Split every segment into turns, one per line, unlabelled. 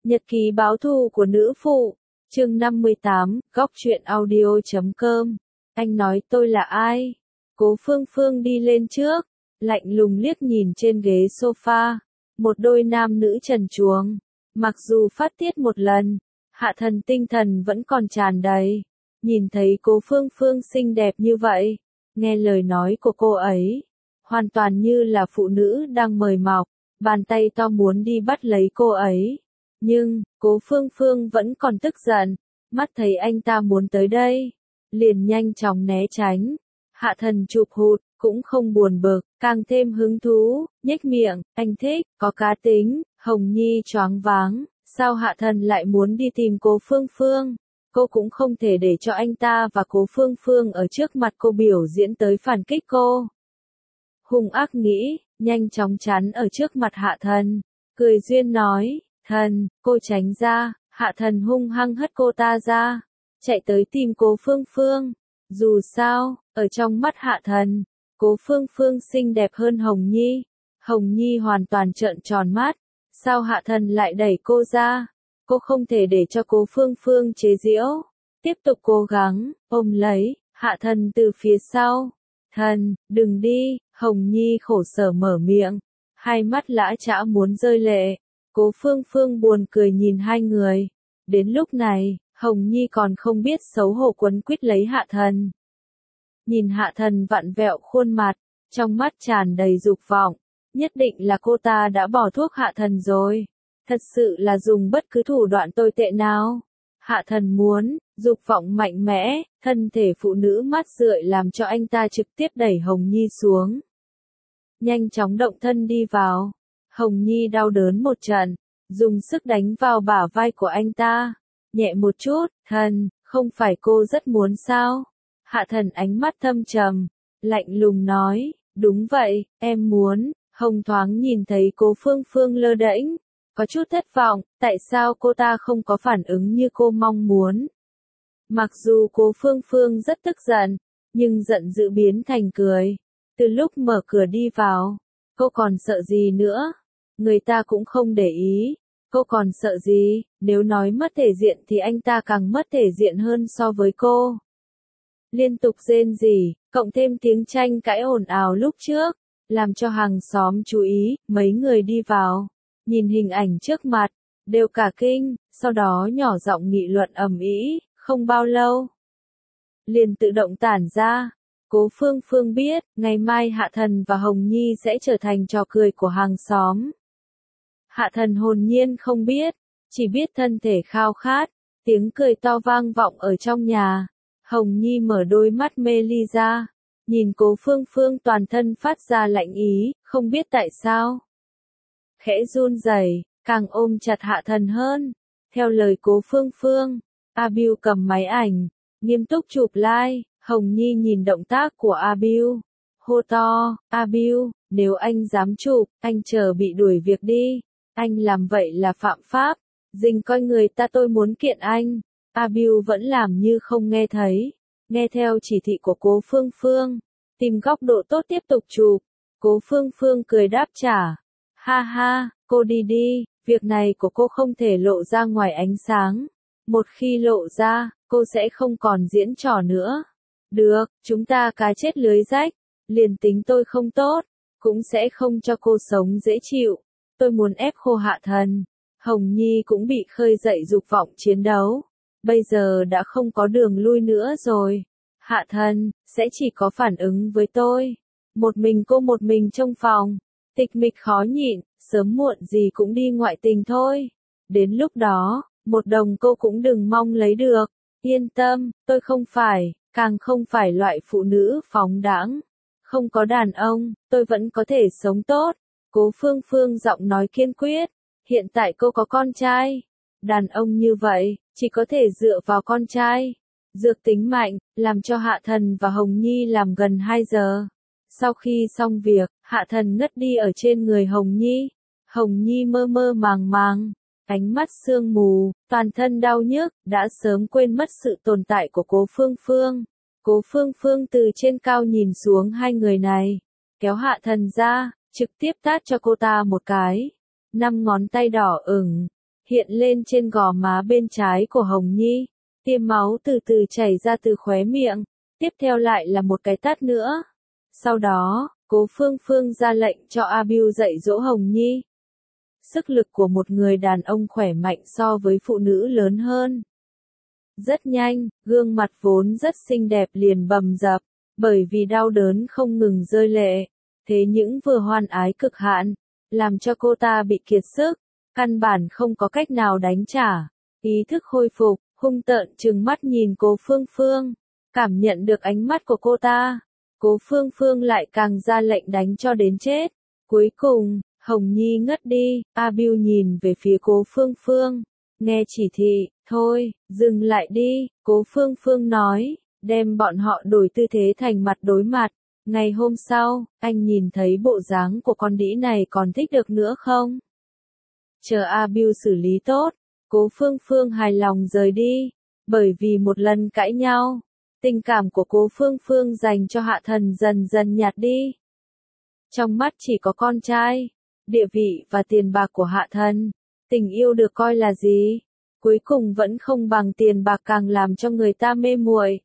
Nhật ký báo thù của nữ phụ, chương 58, góc truyện audio.com. Anh nói tôi là ai? Cố Phương Phương đi lên trước, lạnh lùng liếc nhìn trên ghế sofa, một đôi nam nữ trần truồng. Mặc dù phát tiết một lần, Hạ Thần tinh thần vẫn còn tràn đầy. Nhìn thấy Cố Phương Phương xinh đẹp như vậy, nghe lời nói của cô ấy, hoàn toàn như là phụ nữ đang mời mọc, bàn tay to muốn đi bắt lấy cô ấy. Nhưng, Cố Phương Phương vẫn còn tức giận, mắt thấy anh ta muốn tới đây, liền nhanh chóng né tránh. Hạ Thần chụp hụt, cũng không buồn bực, càng thêm hứng thú, nhếch miệng, anh thích, có cá tính. Hồng Nhi choáng váng, sao Hạ Thần lại muốn đi tìm Cố Phương Phương? Cô cũng không thể để cho anh ta và Cố Phương Phương ở trước mặt cô biểu diễn tới phản kích cô. Hung ác nghĩ, nhanh chóng chắn ở trước mặt Hạ Thần, cười duyên nói, Thần, cô tránh ra. Hạ Thần hung hăng hất cô ta ra, chạy tới tìm Cố Phương Phương. Dù sao, ở trong mắt Hạ Thần, Cố Phương Phương xinh đẹp hơn Hồng Nhi. Hồng Nhi hoàn toàn trợn tròn mắt, sao Hạ Thần lại đẩy cô ra? Cô không thể để cho Cố Phương Phương chế giễu, tiếp tục cố gắng, ôm lấy Hạ Thần từ phía sau. Thần, đừng đi. Hồng Nhi khổ sở mở miệng, hai mắt lã chã muốn rơi lệ. Cố Phương Phương buồn cười nhìn hai người. Đến lúc này, Hồng Nhi còn không biết xấu hổ quấn quýt lấy Hạ Thần. Nhìn Hạ Thần vặn vẹo khuôn mặt, trong mắt tràn đầy dục vọng, nhất định là cô ta đã bỏ thuốc Hạ Thần rồi. Thật sự là dùng bất cứ thủ đoạn tồi tệ nào. Hạ Thần muốn, dục vọng mạnh mẽ, thân thể phụ nữ mát rượi làm cho anh ta trực tiếp đẩy Hồng Nhi xuống. Nhanh chóng động thân đi vào. Hồng Nhi đau đớn một trận, dùng sức đánh vào bả vai của anh ta. Nhẹ một chút, Thần, không phải cô rất muốn sao? Hạ Thần ánh mắt thâm trầm, lạnh lùng nói, đúng vậy, em muốn. Hồng thoáng nhìn thấy Cố Phương Phương lơ đễnh, có chút thất vọng, tại sao cô ta không có phản ứng như cô mong muốn. Mặc dù Cố Phương Phương rất tức giận, nhưng giận dữ biến thành cười. Từ lúc mở cửa đi vào, cô còn sợ gì nữa? Người ta cũng không để ý. Cô còn sợ gì? Nếu nói mất thể diện thì anh ta càng mất thể diện hơn so với cô. Liên tục rên rỉ, cộng thêm tiếng tranh cãi ồn ào lúc trước, làm cho hàng xóm chú ý. Mấy người đi vào, nhìn hình ảnh trước mặt, đều cả kinh, sau đó nhỏ giọng nghị luận ầm ĩ. Không bao lâu, liền tự động tản ra. Cố Phương Phương biết, ngày mai Hạ Thần và Hồng Nhi sẽ trở thành trò cười của hàng xóm. Hạ Thần hồn nhiên không biết, chỉ biết thân thể khao khát, tiếng cười to vang vọng ở trong nhà. Hồng Nhi mở đôi mắt mê ly ra, nhìn Cố Phương Phương toàn thân phát ra lạnh ý, không biết tại sao. Khẽ run rẩy, càng ôm chặt Hạ Thần hơn. Theo lời Cố Phương Phương, Abiu cầm máy ảnh, nghiêm túc chụp like. Hồng Nhi nhìn động tác của Abiu, hô to, Abiu, nếu anh dám chụp, anh chờ bị đuổi việc đi. Anh làm vậy là phạm pháp, dình coi người ta tôi muốn kiện anh. Abiu vẫn làm như không nghe thấy, nghe theo chỉ thị của Cố Phương Phương, tìm góc độ tốt tiếp tục chụp. Cố Phương Phương cười đáp trả, ha ha, cô đi đi, việc này của cô không thể lộ ra ngoài ánh sáng. Một khi lộ ra, cô sẽ không còn diễn trò nữa. Được, chúng ta cá chết lưới rách, liền tính tôi không tốt, cũng sẽ không cho cô sống dễ chịu. Tôi muốn ép khô Hạ Thần. Hồng Nhi cũng bị khơi dậy dục vọng chiến đấu. Bây giờ đã không có đường lui nữa rồi. Hạ Thần, sẽ chỉ có phản ứng với tôi. Một mình cô một mình trong phòng. Tịch mịch khó nhịn, sớm muộn gì cũng đi ngoại tình thôi. Đến lúc đó, một đồng cô cũng đừng mong lấy được. Yên tâm, tôi không phải, càng không phải loại phụ nữ phóng đãng. Không có đàn ông, tôi vẫn có thể sống tốt. Cố Phương Phương giọng nói kiên quyết. Hiện tại cô có con trai. Đàn ông như vậy, chỉ có thể dựa vào con trai. Dược tính mạnh, làm cho Hạ Thần và Hồng Nhi làm gần 2 giờ. Sau khi xong việc, Hạ Thần ngất đi ở trên người Hồng Nhi. Hồng Nhi mơ mơ màng màng, ánh mắt sương mù, toàn thân đau nhức, đã sớm quên mất sự tồn tại của Cố Phương Phương. Cố Phương Phương từ trên cao nhìn xuống hai người này, kéo Hạ Thần ra, trực tiếp tát cho cô ta một cái. 5 ngón tay đỏ ửng, hiện lên trên gò má bên trái của Hồng Nhi. Tiêm máu từ từ chảy ra từ khóe miệng, tiếp theo lại là một cái tát nữa. Sau đó, Cố Phương Phương ra lệnh cho A Bưu dạy dỗ Hồng Nhi. Sức lực của một người đàn ông khỏe mạnh so với phụ nữ lớn hơn. Rất nhanh, gương mặt vốn rất xinh đẹp liền bầm dập, bởi vì đau đớn không ngừng rơi lệ. Thế những vừa hoan ái cực hạn, làm cho cô ta bị kiệt sức, căn bản không có cách nào đánh trả. Ý thức khôi phục, hung tợn trừng mắt nhìn Cố Phương Phương, cảm nhận được ánh mắt của cô ta. Cố Phương Phương lại càng ra lệnh đánh cho đến chết. Cuối cùng, Hồng Nhi ngất đi, A Bưu nhìn về phía Cố Phương Phương, nghe chỉ thị, thôi, dừng lại đi, Cố Phương Phương nói, đem bọn họ đổi tư thế thành mặt đối mặt. Ngày hôm sau, anh nhìn thấy bộ dáng của con đĩ này còn thích được nữa không? Chờ A Bưu xử lý tốt, Cố Phương Phương hài lòng rời đi, bởi vì một lần cãi nhau, tình cảm của Cố Phương Phương dành cho Hạ Thần dần dần nhạt đi. Trong mắt chỉ có con trai, địa vị và tiền bạc của Hạ Thần, tình yêu được coi là gì? Cuối cùng vẫn không bằng tiền bạc càng làm cho người ta mê muội.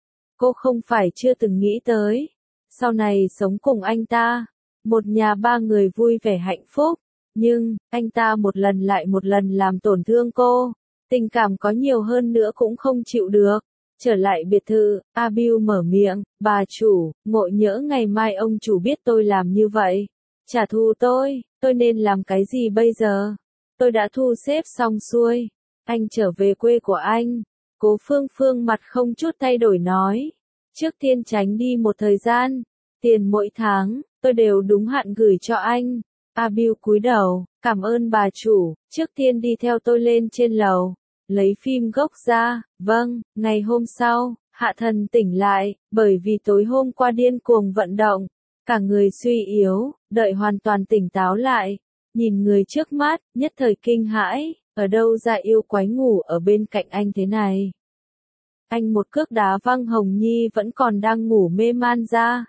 Cô không phải chưa từng nghĩ tới, sau này sống cùng anh ta, một nhà ba người vui vẻ hạnh phúc, nhưng, anh ta một lần lại một lần làm tổn thương cô, tình cảm có nhiều hơn nữa cũng không chịu được. Trở lại biệt thự, A Bưu mở miệng, bà chủ, ngộ nhỡ ngày mai ông chủ biết tôi làm như vậy, trả thù tôi nên làm cái gì bây giờ? Tôi đã thu xếp xong xuôi, anh trở về quê của anh. Cố Phương Phương mặt không chút thay đổi nói, trước tiên tránh đi một thời gian, tiền mỗi tháng, tôi đều đúng hạn gửi cho anh. A Bưu cúi đầu, cảm ơn bà chủ, trước tiên đi theo tôi lên trên lầu, lấy phim gốc ra. Vâng, ngày hôm sau, Hạ Thần tỉnh lại, bởi vì tối hôm qua điên cuồng vận động, cả người suy yếu, đợi hoàn toàn tỉnh táo lại, nhìn người trước mắt, nhất thời kinh hãi, ở đâu ra yêu quái ngủ ở bên cạnh anh thế này. Anh một cước đá văng Hồng Nhi vẫn còn đang ngủ mê man ra.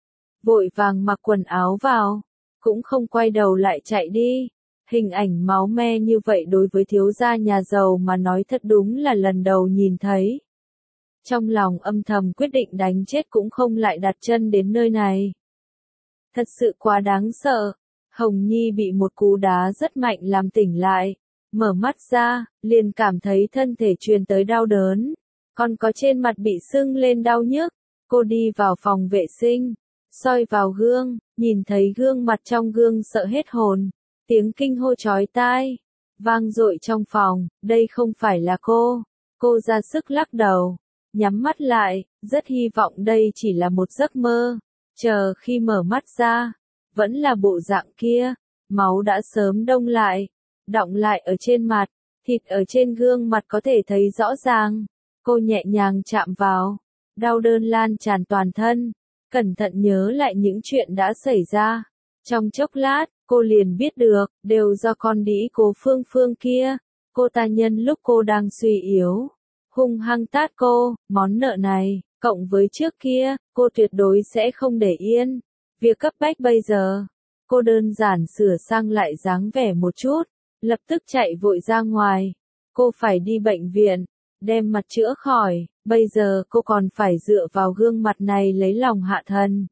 Vội vàng mặc quần áo vào, cũng không quay đầu lại chạy đi. Hình ảnh máu me như vậy đối với thiếu gia nhà giàu mà nói thật đúng là lần đầu nhìn thấy. Trong lòng âm thầm quyết định đánh chết cũng không lại đặt chân đến nơi này. Thật sự quá đáng sợ. Hồng Nhi bị một cú đá rất mạnh làm tỉnh lại. Mở mắt ra, liền cảm thấy thân thể truyền tới đau đớn. Còn có trên mặt bị sưng lên đau nhức. Cô đi vào phòng vệ sinh, soi vào gương, nhìn thấy gương mặt trong gương sợ hết hồn. Tiếng kinh hô chói tai, vang dội trong phòng, đây không phải là cô. Cô ra sức lắc đầu, nhắm mắt lại, rất hy vọng đây chỉ là một giấc mơ. Chờ khi mở mắt ra, vẫn là bộ dạng kia, máu đã sớm đông lại, đọng lại ở trên mặt, thịt ở trên gương mặt có thể thấy rõ ràng. Cô nhẹ nhàng chạm vào, đau đớn lan tràn toàn thân, cẩn thận nhớ lại những chuyện đã xảy ra. Trong chốc lát, cô liền biết được, đều do con đĩ Cố Phương Phương kia. Cô ta nhân lúc cô đang suy yếu, hung hăng tát cô, món nợ này, cộng với trước kia, cô tuyệt đối sẽ không để yên. Việc cấp bách bây giờ, cô đơn giản sửa sang lại dáng vẻ một chút, lập tức chạy vội ra ngoài. Cô phải đi bệnh viện, đem mặt chữa khỏi, bây giờ cô còn phải dựa vào gương mặt này lấy lòng Hạ Thần.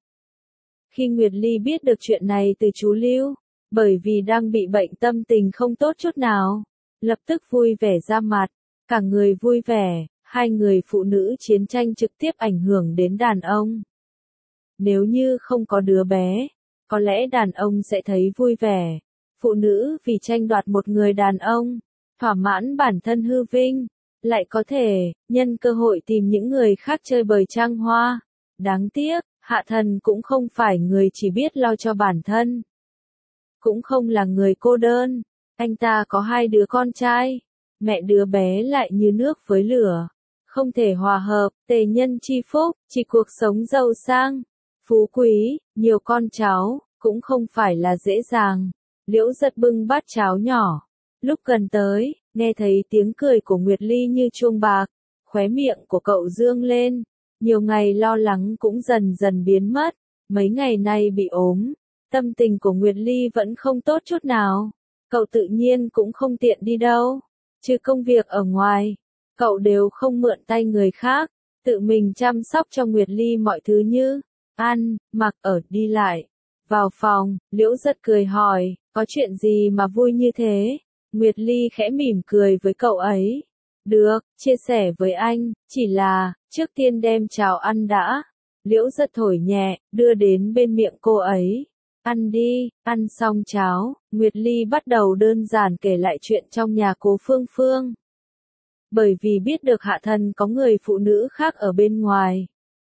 Khi Nguyệt Ly biết được chuyện này từ chú Lưu, bởi vì đang bị bệnh tâm tình không tốt chút nào, lập tức vui vẻ ra mặt, cả người vui vẻ, hai người phụ nữ chiến tranh trực tiếp ảnh hưởng đến đàn ông. Nếu như không có đứa bé, có lẽ đàn ông sẽ thấy vui vẻ, phụ nữ vì tranh đoạt một người đàn ông, thỏa mãn bản thân hư vinh, lại có thể, nhân cơ hội tìm những người khác chơi bời trăng hoa. Đáng tiếc, Hạ Thần cũng không phải người chỉ biết lo cho bản thân. Cũng không là người cô đơn, anh ta có hai đứa con trai, mẹ đứa bé lại như nước với lửa, không thể hòa hợp, tề nhân chi phúc, chỉ cuộc sống giàu sang, phú quý, nhiều con cháu, cũng không phải là dễ dàng. Liễu Giật bưng bát cháo nhỏ, lúc gần tới, nghe thấy tiếng cười của Nguyệt Ly như chuông bạc, khóe miệng của cậu dương lên, nhiều ngày lo lắng cũng dần dần biến mất, mấy ngày nay bị ốm, tâm tình của Nguyệt Ly vẫn không tốt chút nào. Cậu tự nhiên cũng không tiện đi đâu. Trừ công việc ở ngoài, cậu đều không mượn tay người khác, tự mình chăm sóc cho Nguyệt Ly mọi thứ như ăn, mặc, ở, đi lại. Vào phòng, Liễu Giật cười hỏi, có chuyện gì mà vui như thế? Nguyệt Ly khẽ mỉm cười với cậu ấy. Được, chia sẻ với anh, chỉ là, trước tiên đem cháo ăn đã. Liễu Giật thổi nhẹ, đưa đến bên miệng cô ấy. Ăn đi, ăn xong cháo, Nguyệt Ly bắt đầu đơn giản kể lại chuyện trong nhà Cố Phương Phương. Bởi vì biết được Hạ Thần có người phụ nữ khác ở bên ngoài,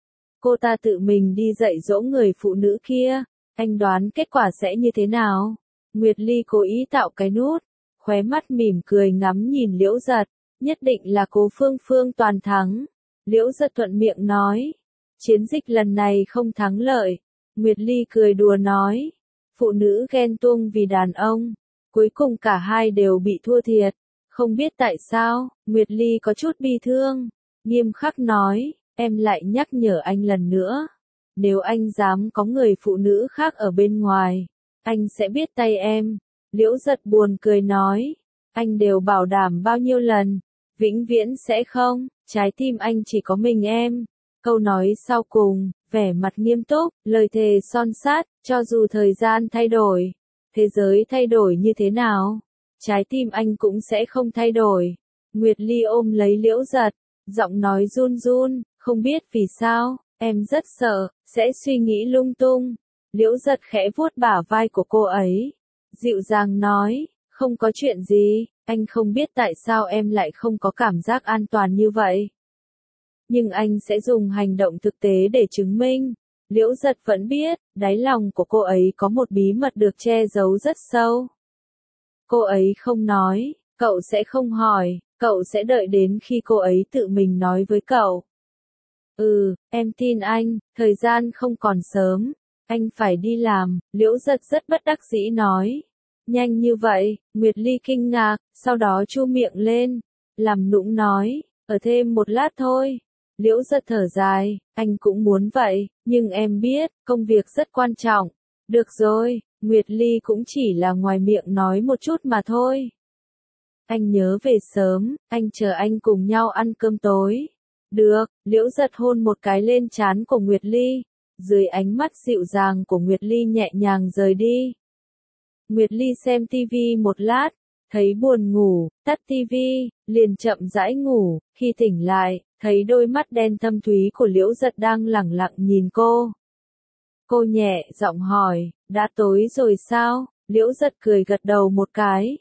cô ta tự mình đi dạy dỗ người phụ nữ kia. Anh đoán kết quả sẽ như thế nào? Nguyệt Ly cố ý tạo cái nút, khóe mắt mỉm cười ngắm nhìn Liễu Giật. Nhất định là Cố Phương Phương toàn thắng. Liễu Giật thuận miệng nói. Chiến dịch lần này không thắng lợi. Nguyệt Ly cười đùa nói. Phụ nữ ghen tuông vì đàn ông. Cuối cùng cả hai đều bị thua thiệt. Không biết tại sao, Nguyệt Ly có chút bi thương. Nghiêm khắc nói, em lại nhắc nhở anh lần nữa. Nếu anh dám có người phụ nữ khác ở bên ngoài, anh sẽ biết tay em. Liễu Giật buồn cười nói. Anh đều bảo đảm bao nhiêu lần. Vĩnh viễn sẽ không, trái tim anh chỉ có mình em. Câu nói sau cùng, vẻ mặt nghiêm túc, lời thề son sắt, cho dù thời gian thay đổi, thế giới thay đổi như thế nào, trái tim anh cũng sẽ không thay đổi. Nguyệt Ly ôm lấy Liễu Giật, giọng nói run run, không biết vì sao, em rất sợ, sẽ suy nghĩ lung tung. Liễu Giật khẽ vuốt bả vai của cô ấy, dịu dàng nói, không có chuyện gì, anh không biết tại sao em lại không có cảm giác an toàn như vậy. Nhưng anh sẽ dùng hành động thực tế để chứng minh. Liễu Giật vẫn biết, đáy lòng của cô ấy có một bí mật được che giấu rất sâu. Cô ấy không nói, cậu sẽ không hỏi, cậu sẽ đợi đến khi cô ấy tự mình nói với cậu. Em tin anh, thời gian không còn sớm, anh phải đi làm, Liễu Giật rất bất đắc dĩ nói. Nhanh như vậy, Nguyệt Ly kinh ngạc, sau đó chu miệng lên, làm nũng nói, ở thêm một lát thôi. Liễu Giật thở dài, anh cũng muốn vậy, nhưng em biết, công việc rất quan trọng. Được rồi, Nguyệt Ly cũng chỉ là ngoài miệng nói một chút mà thôi. Anh nhớ về sớm, anh chờ anh cùng nhau ăn cơm tối. Được, Liễu Giật hôn một cái lên trán của Nguyệt Ly, dưới ánh mắt dịu dàng của Nguyệt Ly nhẹ nhàng rời đi. Nguyệt Ly xem tivi một lát, thấy buồn ngủ, tắt tivi, liền chậm rãi ngủ, khi tỉnh lại, thấy đôi mắt đen thâm thúy của Liễu Giật đang lẳng lặng nhìn cô. Cô nhẹ giọng hỏi, đã tối rồi sao? Liễu Giật cười gật đầu một cái.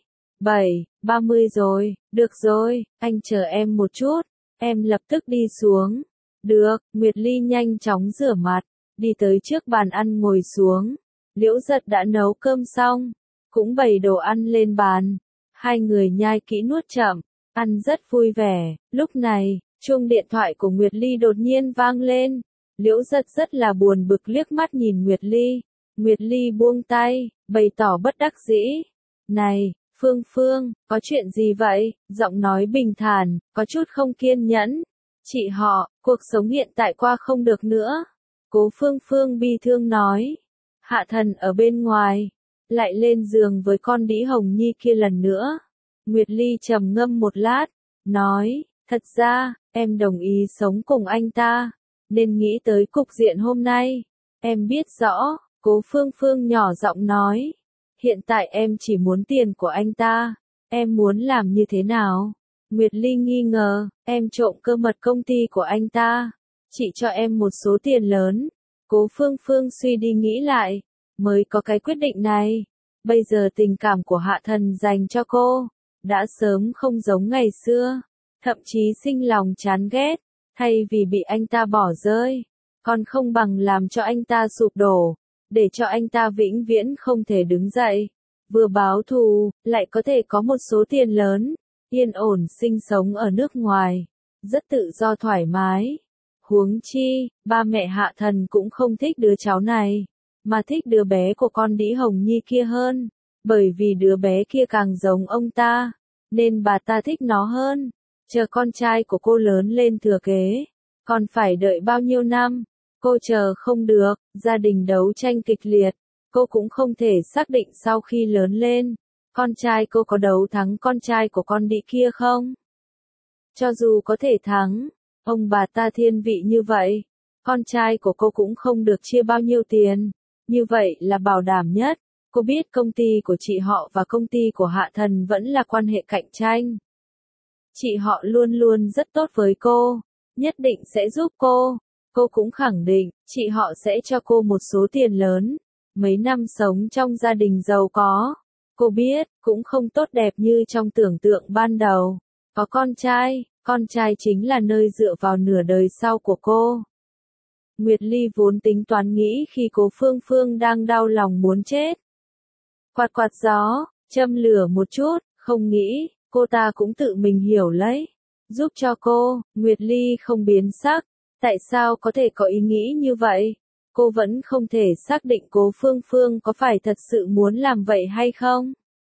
7:30 rồi, được rồi, anh chờ em một chút, em lập tức đi xuống. Được, Nguyệt Ly nhanh chóng rửa mặt, đi tới trước bàn ăn ngồi xuống. Liễu Giật đã nấu cơm xong, cũng bày đồ ăn lên bàn. Hai người nhai kỹ nuốt chậm, ăn rất vui vẻ. Lúc này, chuông điện thoại của Nguyệt Ly đột nhiên vang lên. Liễu Giật rất là buồn bực liếc mắt nhìn Nguyệt Ly. Nguyệt Ly buông tay, bày tỏ bất đắc dĩ. Này, Phương Phương, có chuyện gì vậy? Giọng nói bình thản, có chút không kiên nhẫn. Chị họ, cuộc sống hiện tại qua không được nữa. Cố Phương Phương bi thương nói. Hạ Thần ở bên ngoài, lại lên giường với con đĩ Hồng Nhi kia lần nữa. Nguyệt Ly trầm ngâm một lát, nói, thật ra, em đồng ý sống cùng anh ta, nên nghĩ tới cục diện hôm nay. Em biết rõ, Cố Phương Phương nhỏ giọng nói, hiện tại em chỉ muốn tiền của anh ta, em muốn làm như thế nào? Nguyệt Ly nghi ngờ, em trộm cơ mật công ty của anh ta, chị cho em một số tiền lớn. Cố Phương Phương suy đi nghĩ lại, mới có cái quyết định này. Bây giờ tình cảm của Hạ Thần dành cho cô, đã sớm không giống ngày xưa, thậm chí sinh lòng chán ghét, thay vì bị anh ta bỏ rơi, còn không bằng làm cho anh ta sụp đổ, để cho anh ta vĩnh viễn không thể đứng dậy. Vừa báo thù, lại có thể có một số tiền lớn, yên ổn sinh sống ở nước ngoài, rất tự do thoải mái. Huống chi, ba mẹ Hạ Thần cũng không thích đứa cháu này, mà thích đứa bé của con đĩ Hồng Nhi kia hơn, bởi vì đứa bé kia càng giống ông ta, nên bà ta thích nó hơn. Chờ con trai của cô lớn lên thừa kế, còn phải đợi bao nhiêu năm, cô chờ không được. Gia đình đấu tranh kịch liệt, cô cũng không thể xác định sau khi lớn lên, Con trai cô có đấu thắng con trai của con đĩ kia không? Cho dù có thể thắng, ông bà ta thiên vị như vậy, con trai của cô cũng không được chia bao nhiêu tiền. Như vậy là bảo đảm nhất. Cô biết công ty của chị họ và công ty của Hạ Thần vẫn là quan hệ cạnh tranh. Chị họ luôn luôn rất tốt với cô, nhất định sẽ giúp cô. Cô cũng khẳng định, chị họ sẽ cho cô một số tiền lớn. Mấy năm sống trong gia đình giàu có, cô biết, cũng không tốt đẹp như trong tưởng tượng ban đầu. Có con trai chính là nơi dựa vào nửa đời sau của cô. Nguyệt Ly vốn tính toán nghĩ khi Cố Phương Phương đang đau lòng muốn chết. Quạt quạt gió, châm lửa một chút, không nghĩ, cô ta cũng tự mình hiểu lấy. Giúp cho cô, Nguyệt Ly không biến sắc. Tại sao có thể có ý nghĩ như vậy? Cô vẫn không thể xác định Cố Phương Phương có phải thật sự muốn làm vậy hay không?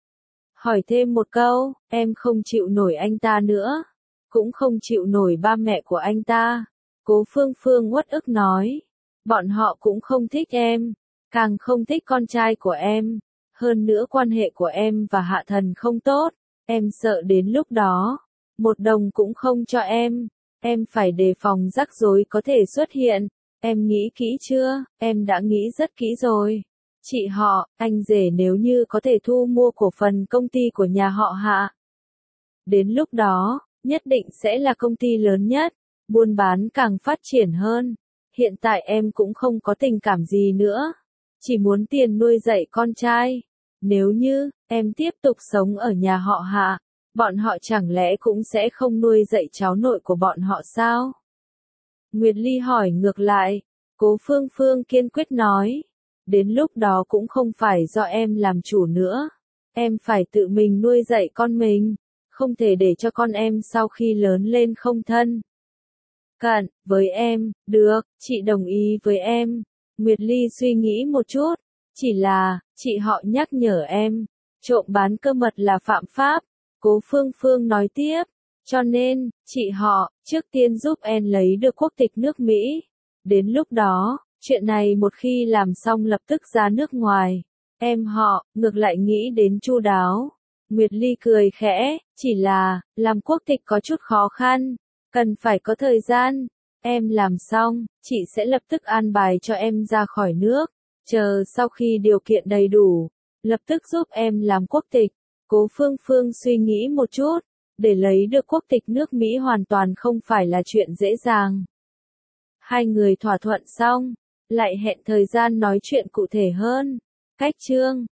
Hỏi thêm một câu, em không chịu nổi anh ta nữa. Cũng không chịu nổi ba mẹ của anh ta. Cố Phương Phương uất ức nói. Bọn họ cũng không thích em. Càng không thích con trai của em. Hơn nữa quan hệ của em và Hạ Thần không tốt. Em sợ đến lúc đó. Một đồng cũng không cho em. Em phải đề phòng rắc rối có thể xuất hiện. Em nghĩ kỹ chưa? Em đã nghĩ rất kỹ rồi. Chị họ, anh rể nếu như có thể thu mua cổ phần công ty của nhà họ Hạ. Đến lúc đó, nhất định sẽ là công ty lớn nhất, buôn bán càng phát triển hơn. Hiện tại em cũng không có tình cảm gì nữa, chỉ muốn tiền nuôi dạy con trai. Nếu như, em tiếp tục sống ở nhà họ Hạ, bọn họ chẳng lẽ cũng sẽ không nuôi dạy cháu nội của bọn họ sao? Nguyệt Ly hỏi ngược lại, Cố Phương Phương kiên quyết nói. Đến lúc đó cũng không phải do em làm chủ nữa. Em phải tự mình nuôi dạy con mình. Không thể để cho con em sau khi lớn lên không thân cận với em. Được, chị đồng ý với em. Nguyệt Ly suy nghĩ một chút. Chỉ là, chị họ nhắc nhở em. Trộm bán cơ mật là phạm pháp. Cố Phương Phương nói tiếp. Cho nên, chị họ, trước tiên giúp em lấy được quốc tịch nước Mỹ. Đến lúc đó, chuyện này một khi làm xong lập tức ra nước ngoài. Em họ, ngược lại nghĩ đến chu đáo. Nguyệt Ly cười khẽ, chỉ là, làm quốc tịch có chút khó khăn. Cần phải có thời gian. Em làm xong, chị sẽ lập tức an bài cho em ra khỏi nước. Chờ sau khi điều kiện đầy đủ, lập tức giúp em làm quốc tịch. Cố Phương Phương suy nghĩ một chút. Để lấy được quốc tịch nước Mỹ hoàn toàn không phải là chuyện dễ dàng. Hai người thỏa thuận xong, lại hẹn thời gian nói chuyện cụ thể hơn. Cách chương